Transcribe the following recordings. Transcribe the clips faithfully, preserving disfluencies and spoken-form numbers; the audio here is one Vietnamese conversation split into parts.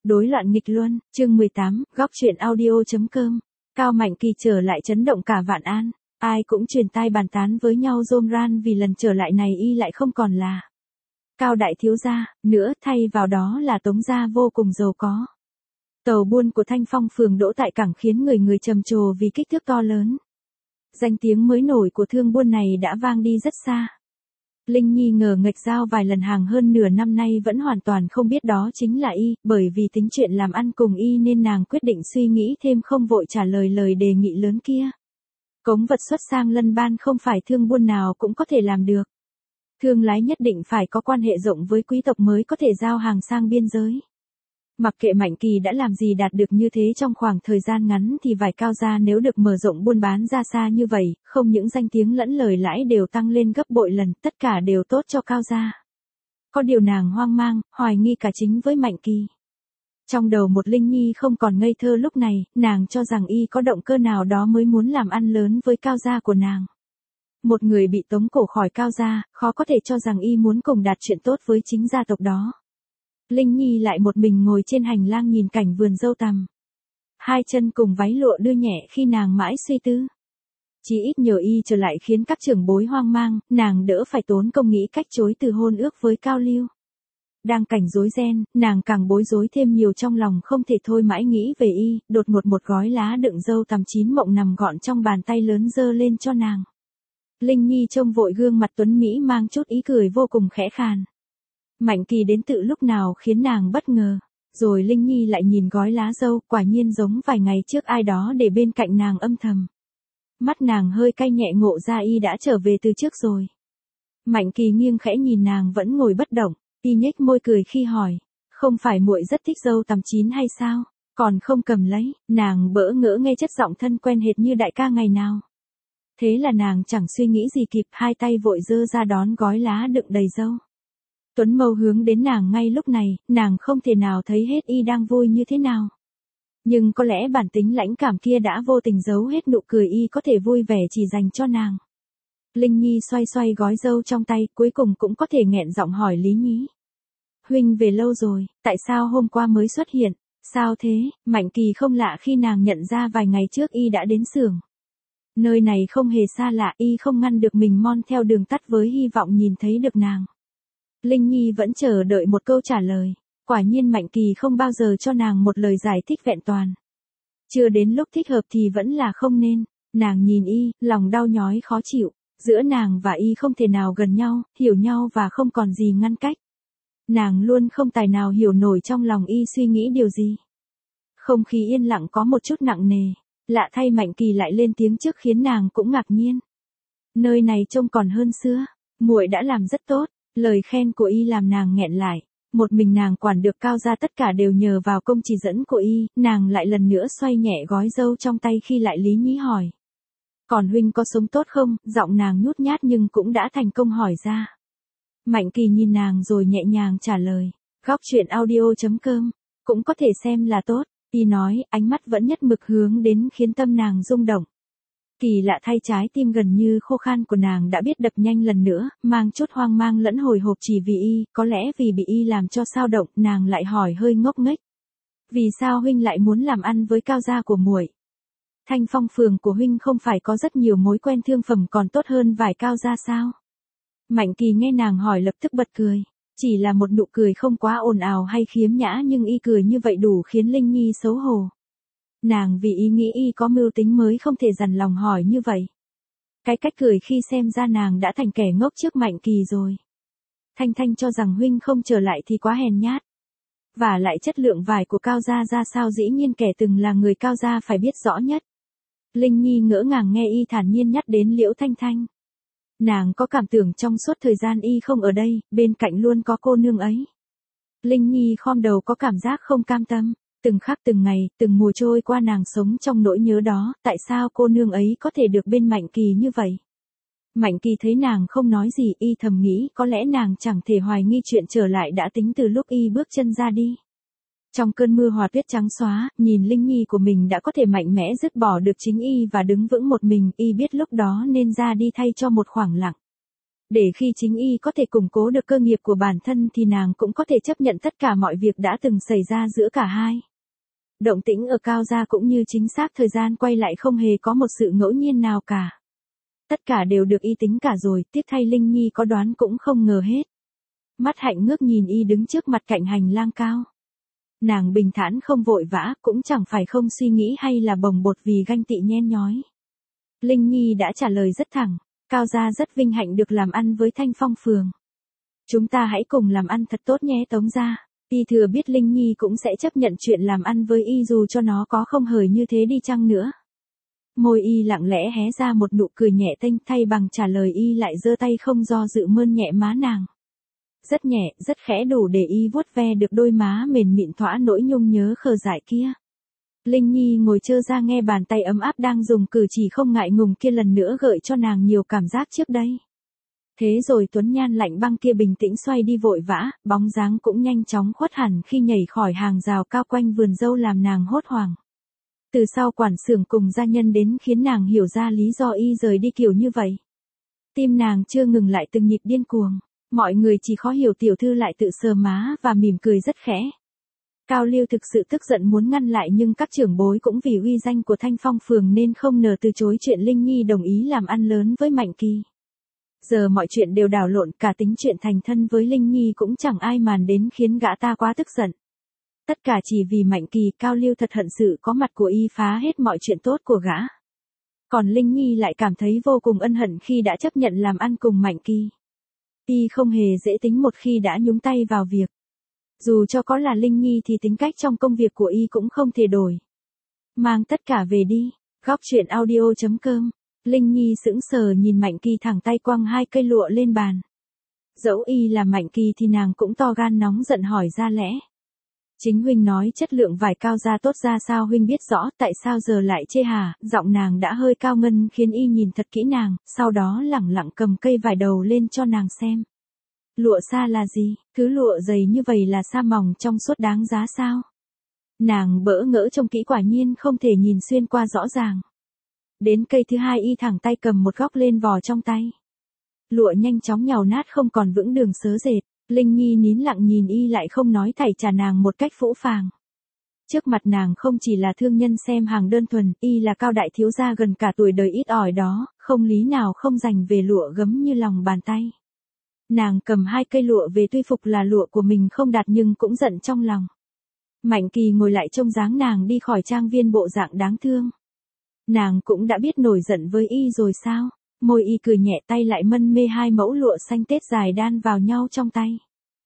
Đối loạn nghịch luân, chương mười tám, góc truyện audio.com. Cao Mạnh Kỳ trở lại chấn động cả Vạn An, ai cũng truyền tai bàn tán với nhau rôm ran vì lần trở lại này y lại không còn là Cao đại thiếu gia nữa, thay vào đó là Tống gia vô cùng giàu có. Tàu buôn của Thanh Phong phường đỗ tại cảng khiến người người trầm trồ vì kích thước to lớn. Danh tiếng mới nổi của thương buôn này đã vang đi rất xa. Linh Nhi ngờ nghệch giao vài lần hàng hơn nửa năm nay vẫn hoàn toàn không biết đó chính là y, bởi vì tính chuyện làm ăn cùng y nên nàng quyết định suy nghĩ thêm không vội trả lời lời đề nghị lớn kia. Cống vật xuất sang lân ban không phải thương buôn nào cũng có thể làm được. Thương lái nhất định phải có quan hệ rộng với quý tộc mới có thể giao hàng sang biên giới. Mặc kệ Mạnh Kỳ đã làm gì đạt được như thế trong khoảng thời gian ngắn thì vải Cao gia nếu được mở rộng buôn bán ra xa như vậy, không những danh tiếng lẫn lời lãi đều tăng lên gấp bội lần, tất cả đều tốt cho Cao gia. Có điều nàng hoang mang, hoài nghi cả chính với Mạnh Kỳ. Trong đầu một Linh Nhi không còn ngây thơ lúc này, nàng cho rằng y có động cơ nào đó mới muốn làm ăn lớn với Cao gia của nàng. Một người bị tống cổ khỏi Cao gia, khó có thể cho rằng y muốn cùng đạt chuyện tốt với chính gia tộc đó. Linh Nhi lại một mình ngồi trên hành lang nhìn cảnh vườn dâu tằm. Hai chân cùng váy lụa đưa nhẹ khi nàng mãi suy tư. Chỉ ít nhờ y trở lại khiến các trưởng bối hoang mang, nàng đỡ phải tốn công nghĩ cách chối từ hôn ước với Cao Lưu. Đang cảnh rối ren, nàng càng bối rối thêm nhiều trong lòng không thể thôi mãi nghĩ về y, đột ngột một gói lá đựng dâu tằm chín mộng nằm gọn trong bàn tay lớn giơ lên cho nàng. Linh Nhi trông vội gương mặt tuấn Mỹ mang chút ý cười vô cùng khẽ khàn. Mạnh Kỳ đến tự lúc nào khiến nàng bất ngờ, rồi Linh Nhi lại nhìn gói lá dâu, quả nhiên giống vài ngày trước ai đó để bên cạnh nàng âm thầm. Mắt nàng hơi cay nhẹ ngộ ra y đã trở về từ trước rồi. Mạnh Kỳ nghiêng khẽ nhìn nàng vẫn ngồi bất động, y nhếch môi cười khi hỏi, không phải muội rất thích dâu tằm chín hay sao, còn không cầm lấy, nàng bỡ ngỡ nghe chất giọng thân quen hệt như đại ca ngày nào. Thế là nàng chẳng suy nghĩ gì kịp, hai tay vội giơ ra đón gói lá đựng đầy dâu. Tuấn Mâu hướng đến nàng ngay lúc này, nàng không thể nào thấy hết y đang vui như thế nào. Nhưng có lẽ bản tính lãnh cảm kia đã vô tình giấu hết nụ cười y có thể vui vẻ chỉ dành cho nàng. Linh Nhi xoay xoay gói dâu trong tay, cuối cùng cũng có thể nghẹn giọng hỏi Lý Nhí. Huynh về lâu rồi, tại sao hôm qua mới xuất hiện, sao thế? Mạnh Kỳ không lạ khi nàng nhận ra vài ngày trước y đã đến xưởng. Nơi này không hề xa lạ, y không ngăn được mình mon theo đường tắt với hy vọng nhìn thấy được nàng. Linh Nhi vẫn chờ đợi một câu trả lời, quả nhiên Mạnh Kỳ không bao giờ cho nàng một lời giải thích vẹn toàn. Chưa đến lúc thích hợp thì vẫn là không nên, nàng nhìn y, lòng đau nhói khó chịu, giữa nàng và y không thể nào gần nhau, hiểu nhau và không còn gì ngăn cách. Nàng luôn không tài nào hiểu nổi trong lòng y suy nghĩ điều gì. Không khí yên lặng có một chút nặng nề, lạ thay Mạnh Kỳ lại lên tiếng trước khiến nàng cũng ngạc nhiên. Nơi này trông còn hơn xưa, muội đã làm rất tốt. Lời khen của y làm nàng nghẹn lại, một mình nàng quản được Cao gia tất cả đều nhờ vào công chỉ dẫn của y, nàng lại lần nữa xoay nhẹ gói dâu trong tay khi lại Lý Nhí hỏi. Còn huynh có sống tốt không? Giọng nàng nhút nhát nhưng cũng đã thành công hỏi ra. Mạnh Kỳ nhìn nàng rồi nhẹ nhàng trả lời, góc truyện audio.com, cũng có thể xem là tốt, y nói, ánh mắt vẫn nhất mực hướng đến khiến tâm nàng rung động. Kỳ lạ thay trái tim gần như khô khan của nàng đã biết đập nhanh lần nữa, mang chút hoang mang lẫn hồi hộp chỉ vì y, có lẽ vì bị y làm cho sao động, nàng lại hỏi hơi ngốc nghếch. Vì sao huynh lại muốn làm ăn với Cao gia của muội? Thanh Phong phường của huynh không phải có rất nhiều mối quen thương phẩm còn tốt hơn vải Cao gia sao? Mạnh Kỳ nghe nàng hỏi lập tức bật cười, chỉ là một nụ cười không quá ồn ào hay khiếm nhã nhưng y cười như vậy đủ khiến Linh Nhi xấu hổ. Nàng vì ý nghĩ y có mưu tính mới không thể dằn lòng hỏi như vậy. Cái cách cười khi xem ra nàng đã thành kẻ ngốc trước Mạnh Kỳ rồi. Thanh Thanh cho rằng huynh không trở lại thì quá hèn nhát. Và lại chất lượng vải của Cao gia ra sao dĩ nhiên kẻ từng là người Cao gia phải biết rõ nhất. Linh Nhi ngỡ ngàng nghe y thản nhiên nhắc đến Liễu Thanh Thanh. Nàng có cảm tưởng trong suốt thời gian y không ở đây, bên cạnh luôn có cô nương ấy. Linh Nhi khom đầu có cảm giác không cam tâm. Từng khắc từng ngày, từng mùa trôi qua nàng sống trong nỗi nhớ đó, tại sao cô nương ấy có thể được bên Mạnh Kỳ như vậy? Mạnh Kỳ thấy nàng không nói gì, y thầm nghĩ có lẽ nàng chẳng thể hoài nghi chuyện trở lại đã tính từ lúc y bước chân ra đi. Trong cơn mưa hòa tuyết trắng xóa, nhìn Linh Nhi của mình đã có thể mạnh mẽ dứt bỏ được chính y và đứng vững một mình, y biết lúc đó nên ra đi thay cho một khoảng lặng. Để khi chính y có thể củng cố được cơ nghiệp của bản thân thì nàng cũng có thể chấp nhận tất cả mọi việc đã từng xảy ra giữa cả hai. Động tĩnh ở Cao gia cũng như chính xác thời gian quay lại không hề có một sự ngẫu nhiên nào cả. Tất cả đều được y tính cả rồi, tiếc thay Linh Nhi có đoán cũng không ngờ hết. Mắt Hạnh ngước nhìn y đứng trước mặt cạnh hành lang cao. Nàng bình thản không vội vã, cũng chẳng phải không suy nghĩ hay là bồng bột vì ganh tị nhen nhói. Linh Nhi đã trả lời rất thẳng, Cao gia rất vinh hạnh được làm ăn với Thanh Phong Phường. Chúng ta hãy cùng làm ăn thật tốt nhé Tống gia. Y thừa biết Linh Nhi cũng sẽ chấp nhận chuyện làm ăn với y dù cho nó có không hời như thế đi chăng nữa. Môi y lặng lẽ hé ra một nụ cười nhẹ tênh, thay bằng trả lời y lại giơ tay không do dự mơn nhẹ má nàng. Rất nhẹ, rất khẽ, đủ để y vuốt ve được đôi má mềm mịn thỏa nỗi nhung nhớ khờ dại kia. Linh Nhi ngồi trơ ra nghe bàn tay ấm áp đang dùng cử chỉ không ngại ngùng kia lần nữa gợi cho nàng nhiều cảm giác trước đây. Thế rồi Tuấn Nhan lạnh băng kia bình tĩnh xoay đi vội vã, bóng dáng cũng nhanh chóng khuất hẳn khi nhảy khỏi hàng rào cao quanh vườn dâu làm nàng hốt hoảng. Từ sau quản xưởng cùng gia nhân đến khiến nàng hiểu ra lý do y rời đi kiểu như vậy. Tim nàng chưa ngừng lại từng nhịp điên cuồng, mọi người chỉ khó hiểu tiểu thư lại tự sờ má và mỉm cười rất khẽ. Cao Liêu thực sự tức giận muốn ngăn lại nhưng các trưởng bối cũng vì uy danh của Thanh Phong Phường nên không nỡ từ chối chuyện Linh Nhi đồng ý làm ăn lớn với Mạnh Kỳ. Giờ mọi chuyện đều đảo lộn, cả tính chuyện thành thân với Linh Nhi cũng chẳng ai màn đến khiến gã ta quá tức giận. Tất cả chỉ vì Mạnh Kỳ. Cao Liêu thật hận sự có mặt của y phá hết mọi chuyện tốt của gã. Còn Linh Nhi lại cảm thấy vô cùng ân hận khi đã chấp nhận làm ăn cùng Mạnh Kỳ. Y không hề dễ tính một khi đã nhúng tay vào việc. Dù cho có là Linh Nhi thì tính cách trong công việc của y cũng không thể đổi. Mang tất cả về đi. Góc truyện audio chấm com. Linh Nhi sững sờ nhìn Mạnh Kỳ thẳng tay quăng hai cây lụa lên bàn. Dẫu y là Mạnh Kỳ thì nàng cũng to gan nóng giận hỏi ra lẽ. Chính huynh nói chất lượng vải Cao gia tốt ra sao huynh biết rõ, tại sao giờ lại chê hả? Giọng nàng đã hơi cao ngân khiến y nhìn thật kỹ nàng, sau đó lẳng lặng cầm cây vải đầu lên cho nàng xem. Lụa sa là gì? Thứ lụa dày như vậy là sa mỏng trong suốt đáng giá sao? Nàng bỡ ngỡ trông kỹ quả nhiên không thể nhìn xuyên qua rõ ràng. Đến cây thứ hai y thẳng tay cầm một góc lên vò trong tay. Lụa nhanh chóng nhàu nát không còn vững đường sớ dệt. Linh Nhi nín lặng nhìn y lại không nói thảy trả nàng một cách phũ phàng. Trước mặt nàng không chỉ là thương nhân xem hàng đơn thuần, y là Cao đại thiếu gia gần cả tuổi đời ít ỏi đó, không lý nào không dành về lụa gấm như lòng bàn tay. Nàng cầm hai cây lụa về tuy phục là lụa của mình không đạt nhưng cũng giận trong lòng. Mạnh Kỳ ngồi lại trông dáng nàng đi khỏi trang viên bộ dạng đáng thương. Nàng cũng đã biết nổi giận với y rồi sao? Môi y cười nhẹ, tay lại mân mê hai mẫu lụa xanh tết dài đan vào nhau trong tay.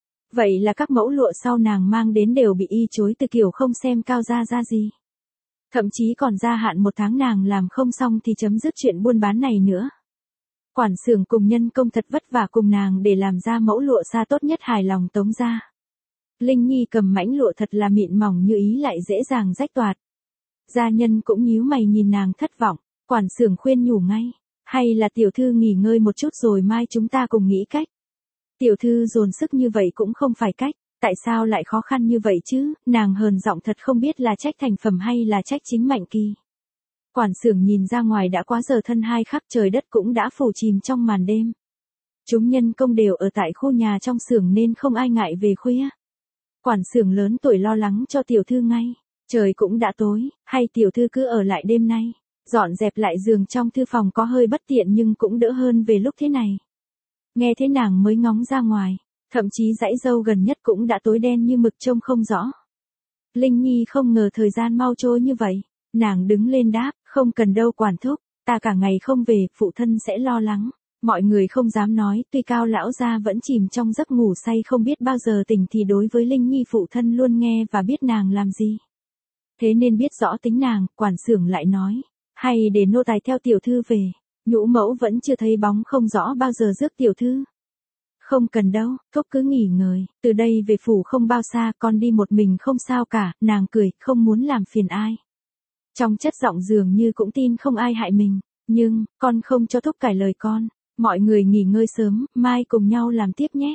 Vậy là các mẫu lụa sau nàng mang đến đều bị y chối từ kiểu không xem Cao gia ra gì. Thậm chí còn gia hạn một tháng nàng làm không xong thì chấm dứt chuyện buôn bán này nữa. Quản xưởng cùng nhân công thật vất vả cùng nàng để làm ra mẫu lụa sa tốt nhất hài lòng Tống gia. Linh Nhi cầm mảnh lụa thật là mịn mỏng như ý lại dễ dàng rách toạc. Gia nhân cũng nhíu mày nhìn nàng thất vọng, quản xưởng khuyên nhủ ngay. Hay là tiểu thư nghỉ ngơi một chút rồi mai chúng ta cùng nghĩ cách. Tiểu thư dồn sức như vậy cũng không phải cách, tại sao lại khó khăn như vậy chứ? Nàng hờn giọng thật không biết là trách thành phẩm hay là trách chính Mạnh Kỳ. Quản xưởng nhìn ra ngoài đã quá giờ thân hai khắc, trời đất cũng đã phủ chìm trong màn đêm. Chúng nhân công đều ở tại khu nhà trong xưởng nên không ai ngại về khuya. Quản xưởng lớn tuổi lo lắng cho tiểu thư ngay, trời cũng đã tối, hay tiểu thư cứ ở lại đêm nay. Dọn dẹp lại giường trong thư phòng có hơi bất tiện nhưng cũng đỡ hơn về lúc thế này. Nghe thế nàng mới ngóng ra ngoài, thậm chí dãy dâu gần nhất cũng đã tối đen như mực trông không rõ. Linh Nhi không ngờ thời gian mau trôi như vậy, nàng đứng lên đáp, không cần đâu quản thúc, ta cả ngày không về, phụ thân sẽ lo lắng. Mọi người không dám nói, tuy Cao lão gia vẫn chìm trong giấc ngủ say không biết bao giờ tỉnh thì đối với Linh Nhi phụ thân luôn nghe và biết nàng làm gì. Thế nên biết rõ tính nàng, quản xưởng lại nói. Hay để nô tài theo tiểu thư về, nhũ mẫu vẫn chưa thấy bóng không rõ bao giờ rước tiểu thư. Không cần đâu, thúc cứ nghỉ ngơi, từ đây về phủ không bao xa, con đi một mình không sao cả, nàng cười, không muốn làm phiền ai. Trong chất giọng dường như cũng tin không ai hại mình, nhưng, con không cho thúc cải lời con, mọi người nghỉ ngơi sớm, mai cùng nhau làm tiếp nhé.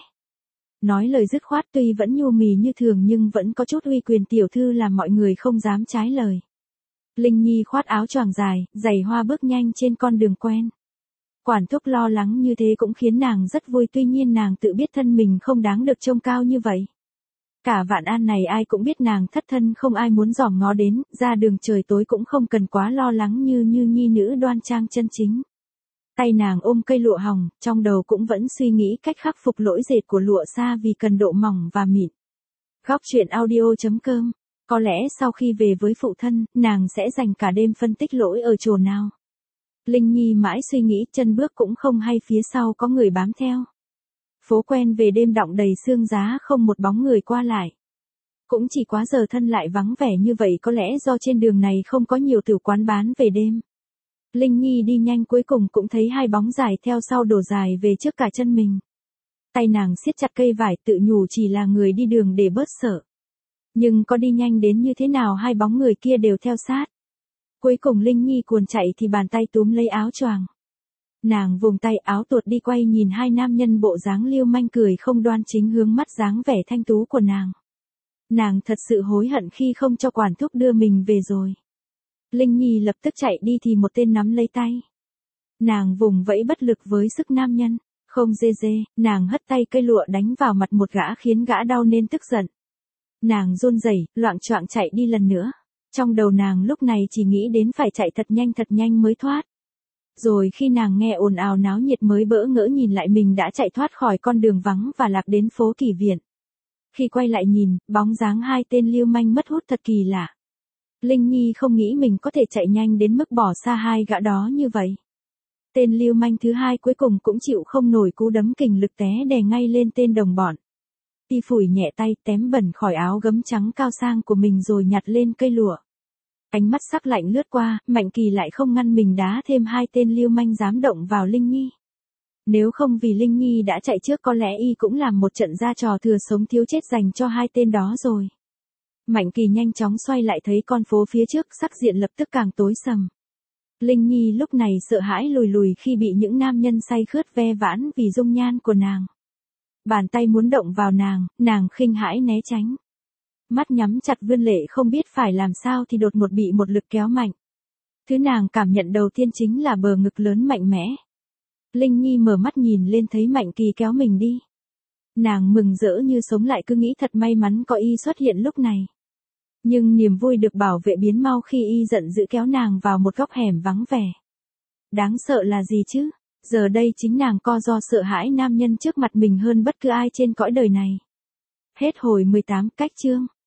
Nói lời dứt khoát tuy vẫn nhu mì như thường nhưng vẫn có chút uy quyền tiểu thư làm mọi người không dám trái lời. Linh Nhi khoát áo choàng dài, giày hoa bước nhanh trên con đường quen. Quản thúc lo lắng như thế cũng khiến nàng rất vui, tuy nhiên nàng tự biết thân mình không đáng được trông cao như vậy. Cả Vạn An này ai cũng biết nàng thất thân không ai muốn dòm ngó đến, ra đường trời tối cũng không cần quá lo lắng như như nhi nữ đoan trang chân chính. Tay nàng ôm cây lụa hồng, trong đầu cũng vẫn suy nghĩ cách khắc phục lỗi dệt của lụa sa vì cần độ mỏng và mịn. Góc truyện audio chấm com. Có lẽ sau khi về với phụ thân, nàng sẽ dành cả đêm phân tích lỗi ở chỗ nào. Linh Nhi mãi suy nghĩ, chân bước cũng không hay phía sau có người bám theo. Phố quen về đêm đọng đầy sương giá, không một bóng người qua lại. Cũng chỉ quá giờ thân lại vắng vẻ như vậy, có lẽ do trên đường này không có nhiều tử quán bán về đêm. Linh Nhi đi nhanh, cuối cùng cũng thấy hai bóng dài theo sau đổ dài về trước cả chân mình. Tay nàng siết chặt cây vải, tự nhủ chỉ là người đi đường để bớt sợ. Nhưng có đi nhanh đến như thế nào hai bóng người kia đều theo sát. Cuối cùng Linh Nhi cuồn chạy thì bàn tay túm lấy áo choàng. Nàng vùng tay áo tuột đi, quay nhìn hai nam nhân bộ dáng liêu manh cười không đoan chính hướng mắt dáng vẻ thanh tú của nàng. Nàng thật sự hối hận khi không cho quản thúc đưa mình về rồi. Linh Nhi lập tức chạy đi thì một tên nắm lấy tay. Nàng vùng vẫy bất lực với sức nam nhân. Không dê dê, nàng hất tay cây lụa đánh vào mặt một gã khiến gã đau nên tức giận. Nàng run rẩy, loạng choạng chạy đi lần nữa. Trong đầu nàng lúc này chỉ nghĩ đến phải chạy thật nhanh thật nhanh mới thoát. Rồi khi nàng nghe ồn ào náo nhiệt mới bỡ ngỡ nhìn lại mình đã chạy thoát khỏi con đường vắng và lạc đến phố Kỷ Viện. Khi quay lại nhìn, bóng dáng hai tên lưu manh mất hút thật kỳ lạ. Linh Nhi không nghĩ mình có thể chạy nhanh đến mức bỏ xa hai gã đó như vậy. Tên lưu manh thứ hai cuối cùng cũng chịu không nổi cú đấm kình lực, té đè ngay lên tên đồng bọn. Y phủi nhẹ tay, tém bẩn khỏi áo gấm trắng cao sang của mình rồi nhặt lên cây lụa. Ánh mắt sắc lạnh lướt qua, Mạnh Kỳ lại không ngăn mình đá thêm hai tên lưu manh dám động vào Linh Nhi. Nếu không vì Linh Nhi đã chạy trước có lẽ y cũng làm một trận ra trò thừa sống thiếu chết dành cho hai tên đó rồi. Mạnh Kỳ nhanh chóng xoay lại thấy con phố phía trước sắc diện lập tức càng tối sầm. Linh Nhi lúc này sợ hãi lùi lùi khi bị những nam nhân say khướt ve vãn vì dung nhan của nàng. Bàn tay muốn động vào nàng, nàng khinh hãi né tránh. Mắt nhắm chặt vươn lệ không biết phải làm sao thì đột ngột bị một lực kéo mạnh. Thứ nàng cảm nhận đầu tiên chính là bờ ngực lớn mạnh mẽ. Linh Nhi mở mắt nhìn lên thấy Mạnh Kỳ kéo mình đi. Nàng mừng rỡ như sống lại, cứ nghĩ thật may mắn có y xuất hiện lúc này. Nhưng niềm vui được bảo vệ biến mau khi y giận dữ kéo nàng vào một góc hẻm vắng vẻ. Đáng sợ là gì chứ? Giờ đây chính nàng co do sợ hãi nam nhân trước mặt mình hơn bất cứ ai trên cõi đời này. Hết hồi mười tám, cách chương.